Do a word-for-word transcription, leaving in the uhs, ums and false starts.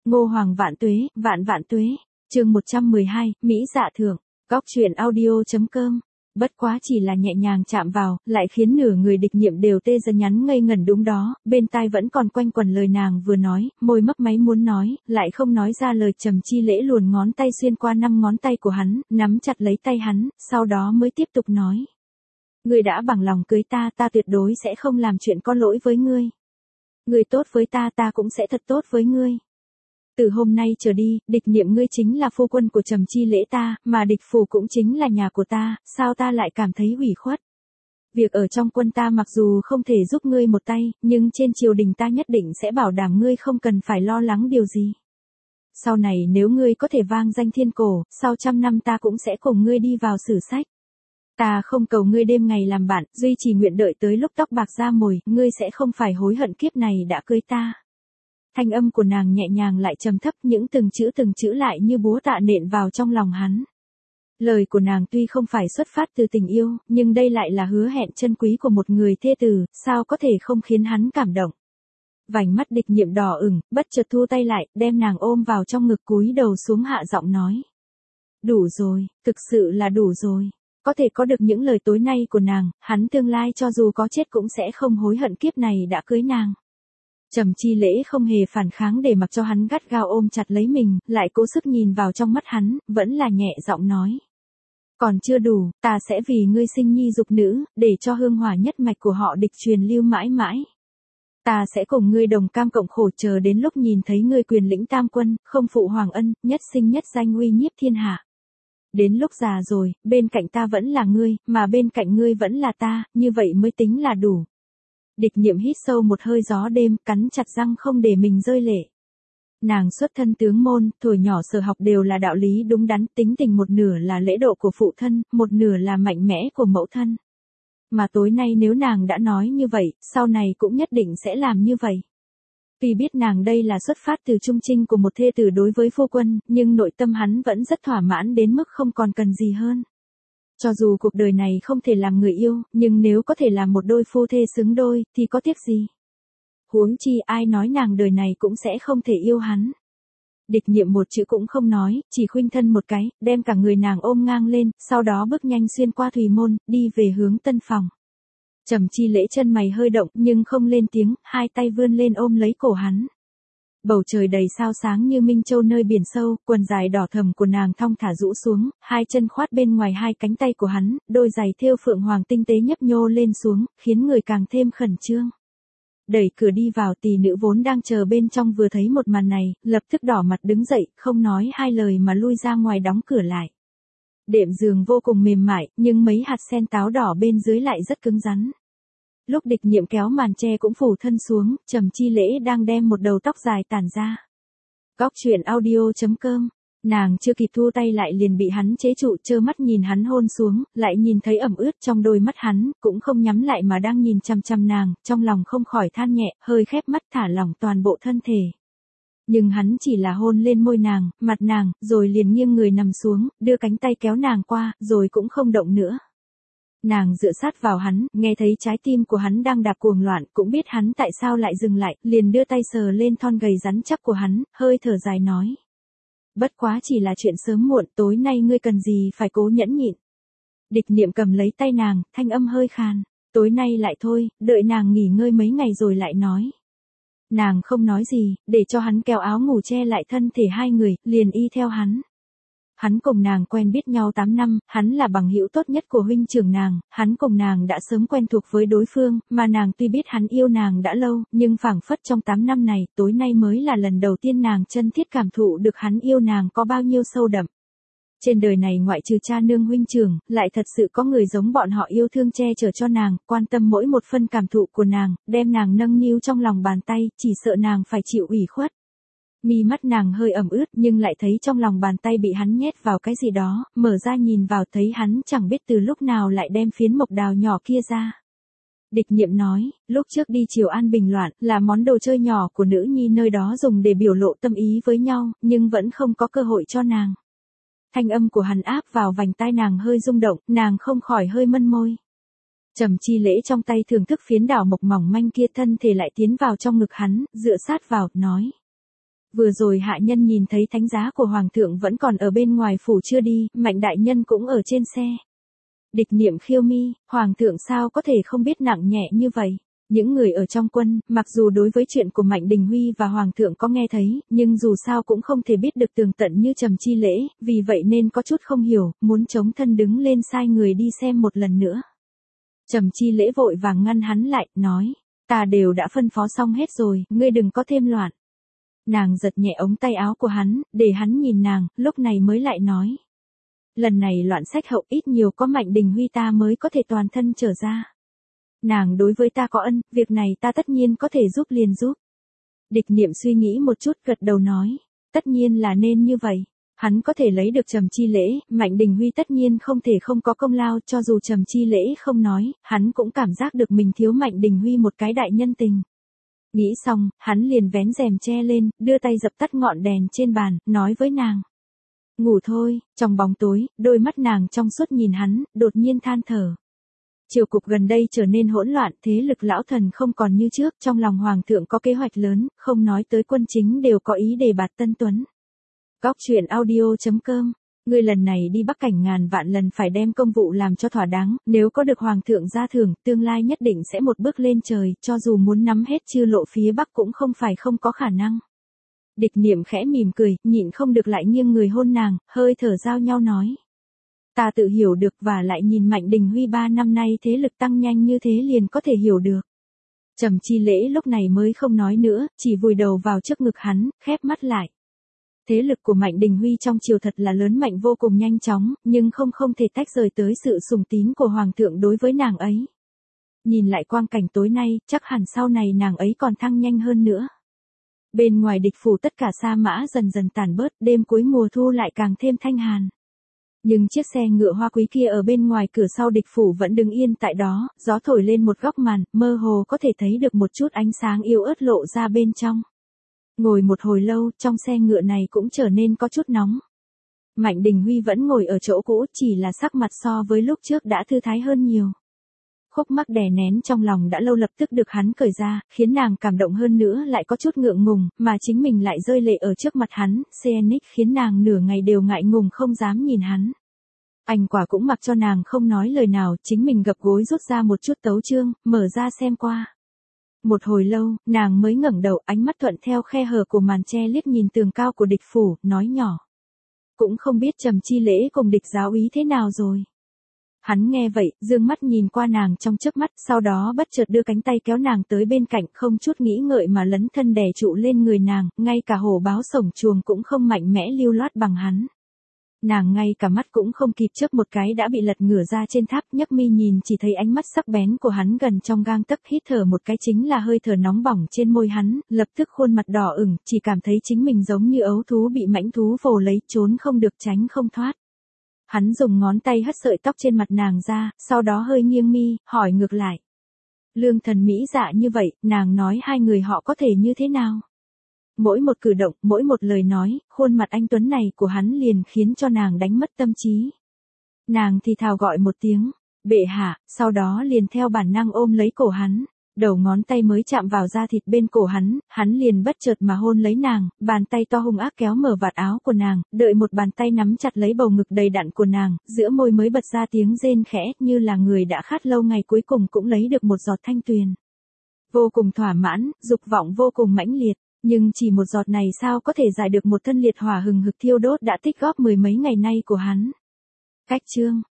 Ngô Hoàng vạn tuế, vạn vạn tuế. Chương một trăm mười hai, Mỹ Dạ Thưởng. Góc truyện audio.com. Bất quá chỉ là nhẹ nhàng chạm vào, lại khiến nửa người địch nhiệm đều tê ra nhắn ngây ngẩn đúng đó, bên tai vẫn còn quanh quẩn lời nàng vừa nói, môi mấp máy muốn nói, lại không nói ra lời. Trầm Chi Lễ luồn ngón tay xuyên qua năm ngón tay của hắn, nắm chặt lấy tay hắn, sau đó mới tiếp tục nói. Ngươi đã bằng lòng cưới ta, ta tuyệt đối sẽ không làm chuyện có lỗi với ngươi. Ngươi tốt với ta, ta cũng sẽ thật tốt với ngươi. Từ hôm nay trở đi, địch niệm ngươi chính là phu quân của Trầm Chi Lễ ta, mà địch phủ cũng chính là nhà của ta, sao ta lại cảm thấy ủy khuất. Việc ở trong quân ta mặc dù không thể giúp ngươi một tay, nhưng trên triều đình ta nhất định sẽ bảo đảm ngươi không cần phải lo lắng điều gì. Sau này nếu ngươi có thể vang danh thiên cổ, sau trăm năm ta cũng sẽ cùng ngươi đi vào sử sách. Ta không cầu ngươi đêm ngày làm bạn, duy chỉ nguyện đợi tới lúc tóc bạc ra mồi, ngươi sẽ không phải hối hận kiếp này đã cưới ta. Thanh âm của nàng nhẹ nhàng lại trầm thấp, những từng chữ từng chữ lại như búa tạ nện vào trong lòng hắn. Lời của nàng tuy không phải xuất phát từ tình yêu, nhưng đây lại là hứa hẹn chân quý của một người thê tử, sao có thể không khiến hắn cảm động. Vành mắt địch nhiệm đỏ ửng, bất chợt thu tay lại, đem nàng ôm vào trong ngực cúi đầu xuống hạ giọng nói. Đủ rồi, thực sự là đủ rồi. Có thể có được những lời tối nay của nàng, hắn tương lai cho dù có chết cũng sẽ không hối hận kiếp này đã cưới nàng. Trầm Chi Lễ không hề phản kháng để mặc cho hắn gắt gao ôm chặt lấy mình, lại cố sức nhìn vào trong mắt hắn, vẫn là nhẹ giọng nói. Còn chưa đủ, ta sẽ vì ngươi sinh nhi dục nữ, để cho hương hỏa nhất mạch của họ địch truyền lưu mãi mãi. Ta sẽ cùng ngươi đồng cam cộng khổ chờ đến lúc nhìn thấy ngươi quyền lĩnh tam quân, không phụ hoàng ân, nhất sinh nhất danh uy nhiếp thiên hạ. Đến lúc già rồi, bên cạnh ta vẫn là ngươi, mà bên cạnh ngươi vẫn là ta, như vậy mới tính là đủ. Địch niệm hít sâu một hơi gió đêm, cắn chặt răng không để mình rơi lệ. Nàng xuất thân tướng môn, tuổi nhỏ sở học đều là đạo lý đúng đắn, tính tình một nửa là lễ độ của phụ thân, một nửa là mạnh mẽ của mẫu thân. Mà tối nay nếu nàng đã nói như vậy, sau này cũng nhất định sẽ làm như vậy. Tuy biết nàng đây là xuất phát từ trung trinh của một thê tử đối với phu quân, nhưng nội tâm hắn vẫn rất thỏa mãn đến mức không còn cần gì hơn. Cho dù cuộc đời này không thể làm người yêu, nhưng nếu có thể làm một đôi phu thê xứng đôi, thì có tiếc gì. Huống chi ai nói nàng đời này cũng sẽ không thể yêu hắn. Địch niệm một chữ cũng không nói, chỉ khuynh thân một cái, đem cả người nàng ôm ngang lên, sau đó bước nhanh xuyên qua thùy môn, đi về hướng tân phòng. Trầm Chi Lễ chân mày hơi động nhưng không lên tiếng, hai tay vươn lên ôm lấy cổ hắn. Bầu trời đầy sao sáng như Minh Châu nơi biển sâu, quần dài đỏ thẫm của nàng thong thả rũ xuống, hai chân khoát bên ngoài hai cánh tay của hắn, đôi giày thêu phượng hoàng tinh tế nhấp nhô lên xuống, khiến người càng thêm khẩn trương. Đẩy cửa đi vào, tỷ nữ vốn đang chờ bên trong vừa thấy một màn này, lập tức đỏ mặt đứng dậy, không nói hai lời mà lui ra ngoài đóng cửa lại. Đệm giường vô cùng mềm mại, nhưng mấy hạt sen táo đỏ bên dưới lại rất cứng rắn. Lúc địch niệm kéo màn che cũng phủ thân xuống, Trầm Chi Lễ đang đem một đầu tóc dài tản ra. Góc truyện audio.com. Nàng chưa kịp thu tay lại liền bị hắn chế trụ, trơ mắt nhìn hắn hôn xuống, lại nhìn thấy ẩm ướt trong đôi mắt hắn, cũng không nhắm lại mà đang nhìn chăm chăm nàng, trong lòng không khỏi than nhẹ, hơi khép mắt thả lỏng toàn bộ thân thể. Nhưng hắn chỉ là hôn lên môi nàng, mặt nàng, rồi liền nghiêng người nằm xuống, đưa cánh tay kéo nàng qua, rồi cũng không động nữa. Nàng dựa sát vào hắn, nghe thấy trái tim của hắn đang đạp cuồng loạn, cũng biết hắn tại sao lại dừng lại, liền đưa tay sờ lên thon gầy rắn chắc của hắn, hơi thở dài nói. Bất quá chỉ là chuyện sớm muộn, tối nay ngươi cần gì phải cố nhẫn nhịn. Địch niệm cầm lấy tay nàng, thanh âm hơi khàn. Tối nay lại thôi, đợi nàng nghỉ ngơi mấy ngày rồi lại nói. Nàng không nói gì, để cho hắn kéo áo ngủ che lại thân thể hai người, liền y theo hắn. Hắn cùng nàng quen biết nhau tám năm, hắn là bằng hữu tốt nhất của huynh trưởng nàng, hắn cùng nàng đã sớm quen thuộc với đối phương, mà nàng tuy biết hắn yêu nàng đã lâu, nhưng phảng phất trong tám năm này, tối nay mới là lần đầu tiên nàng chân thiết cảm thụ được hắn yêu nàng có bao nhiêu sâu đậm. Trên đời này ngoại trừ cha nương huynh trưởng, lại thật sự có người giống bọn họ yêu thương che chở cho nàng, quan tâm mỗi một phân cảm thụ của nàng, đem nàng nâng niu trong lòng bàn tay, chỉ sợ nàng phải chịu ủy khuất. Mi mắt nàng hơi ẩm ướt nhưng lại thấy trong lòng bàn tay bị hắn nhét vào cái gì đó, mở ra nhìn vào thấy hắn chẳng biết từ lúc nào lại đem phiến mộc đào nhỏ kia ra. Địch niệm nói, lúc trước đi Triều An bình loạn, là món đồ chơi nhỏ của nữ nhi nơi đó dùng để biểu lộ tâm ý với nhau, nhưng vẫn không có cơ hội cho nàng. Thanh âm của hắn áp vào vành tai nàng hơi rung động, nàng không khỏi hơi mân môi. Trầm Chi Lễ trong tay thưởng thức phiến đào mộc mỏng manh kia, thân thể lại tiến vào trong ngực hắn, dựa sát vào, nói. Vừa rồi hạ nhân nhìn thấy thánh giá của hoàng thượng vẫn còn ở bên ngoài phủ chưa đi, Mạnh đại nhân cũng ở trên xe. Địch Niệm khiêu mi, hoàng thượng sao có thể không biết nặng nhẹ như vậy? Những người ở trong quân, mặc dù đối với chuyện của Mạnh Đình Huy và hoàng thượng có nghe thấy, nhưng dù sao cũng không thể biết được tường tận như Trầm Chi Lễ, vì vậy nên có chút không hiểu, muốn chống thân đứng lên sai người đi xem một lần nữa. Trầm Chi Lễ vội vàng ngăn hắn lại, nói, ta đều đã phân phó xong hết rồi, ngươi đừng có thêm loạn. Nàng giật nhẹ ống tay áo của hắn, để hắn nhìn nàng, lúc này mới lại nói. Lần này loạn sách hậu ít nhiều có Mạnh Đình Huy ta mới có thể toàn thân trở ra. Nàng đối với ta có ân, việc này ta tất nhiên có thể giúp liền giúp. Địch Niệm suy nghĩ một chút gật đầu nói, tất nhiên là nên như vậy. Hắn có thể lấy được Trầm Chi Lễ, Mạnh Đình Huy tất nhiên không thể không có công lao, cho dù Trầm Chi Lễ không nói, hắn cũng cảm giác được mình thiếu Mạnh Đình Huy một cái đại nhân tình. Nghĩ xong, hắn liền vén rèm che lên, đưa tay dập tắt ngọn đèn trên bàn, nói với nàng. Ngủ thôi, trong bóng tối, đôi mắt nàng trong suốt nhìn hắn, đột nhiên than thở. Triều cục gần đây trở nên hỗn loạn, thế lực lão thần không còn như trước, trong lòng hoàng thượng có kế hoạch lớn, không nói tới quân chính đều có ý đề bạt Tân Tuấn. Góc truyện audio chấm com, ngươi lần này đi Bắc Cảnh ngàn vạn lần phải đem công vụ làm cho thỏa đáng, nếu có được hoàng thượng gia thưởng, tương lai nhất định sẽ một bước lên trời, cho dù muốn nắm hết chư lộ phía Bắc cũng không phải không có khả năng. Địch Niệm khẽ mỉm cười, nhịn không được lại nghiêng người hôn nàng, hơi thở giao nhau nói. Ta tự hiểu được và lại nhìn Mạnh Đình Huy ba năm nay thế lực tăng nhanh như thế liền có thể hiểu được. Trầm Chi Lễ lúc này mới không nói nữa, chỉ vùi đầu vào trước ngực hắn, khép mắt lại. Thế lực của Mạnh Đình Huy trong triều thật là lớn mạnh vô cùng nhanh chóng, nhưng không không thể tách rời tới sự sùng tín của hoàng thượng đối với nàng ấy. Nhìn lại quang cảnh tối nay, chắc hẳn sau này nàng ấy còn thăng nhanh hơn nữa. Bên ngoài địch phủ tất cả sa mã dần dần tàn bớt, đêm cuối mùa thu lại càng thêm thanh hàn. Nhưng chiếc xe ngựa hoa quý kia ở bên ngoài cửa sau địch phủ vẫn đứng yên tại đó, gió thổi lên một góc màn, mơ hồ có thể thấy được một chút ánh sáng yếu ớt lộ ra bên trong. Ngồi một hồi lâu, trong xe ngựa này cũng trở nên có chút nóng. Mạnh Đình Huy vẫn ngồi ở chỗ cũ, chỉ là sắc mặt so với lúc trước đã thư thái hơn nhiều. Khúc mắc đè nén trong lòng đã lâu lập tức được hắn cởi ra, khiến nàng cảm động hơn nữa lại có chút ngượng ngùng, mà chính mình lại rơi lệ ở trước mặt hắn, Xenix khiến nàng nửa ngày đều ngại ngùng không dám nhìn hắn. Anh quả cũng mặc cho nàng không nói lời nào, chính mình gập gối rút ra một chút tấu chương, mở ra xem qua. Một hồi lâu, nàng mới ngẩng đầu, ánh mắt thuận theo khe hở của màn che liếc nhìn tường cao của địch phủ, nói nhỏ. Cũng không biết Trầm Chi Lễ cùng địch giáo úy thế nào rồi. Hắn nghe vậy, dương mắt nhìn qua nàng trong chớp mắt, sau đó bất chợt đưa cánh tay kéo nàng tới bên cạnh, không chút nghĩ ngợi mà lấn thân đè trụ lên người nàng, ngay cả hổ báo sổng chuồng cũng không mạnh mẽ lưu loát bằng hắn. Nàng ngay cả mắt cũng không kịp chớp một cái đã bị lật ngửa ra trên tháp, nhấc mi nhìn chỉ thấy ánh mắt sắc bén của hắn gần trong gang tấc, hít thở một cái chính là hơi thở nóng bỏng trên môi hắn, lập tức khuôn mặt đỏ ửng, chỉ cảm thấy chính mình giống như ấu thú bị mãnh thú vồ lấy, trốn không được tránh không thoát. Hắn dùng ngón tay hất sợi tóc trên mặt nàng ra, sau đó hơi nghiêng mi, hỏi ngược lại. Lương thần mỹ dạ như vậy, nàng nói hai người họ có thể như thế nào? Mỗi một cử động, mỗi một lời nói, khuôn mặt anh tuấn này của hắn liền khiến cho nàng đánh mất tâm trí. Nàng thì thào gọi một tiếng, bệ hạ, sau đó liền theo bản năng ôm lấy cổ hắn. Đầu ngón tay mới chạm vào da thịt bên cổ hắn, hắn liền bất chợt mà hôn lấy nàng, bàn tay to hung ác kéo mở vạt áo của nàng, đợi một bàn tay nắm chặt lấy bầu ngực đầy đặn của nàng, giữa môi mới bật ra tiếng rên khẽ, như là người đã khát lâu ngày cuối cùng cũng lấy được một giọt thanh tuyền. Vô cùng thỏa mãn, dục vọng vô cùng mãnh liệt, nhưng chỉ một giọt này sao có thể giải được một thân liệt hỏa hừng hực thiêu đốt đã tích góp mười mấy ngày nay của hắn. Cách chương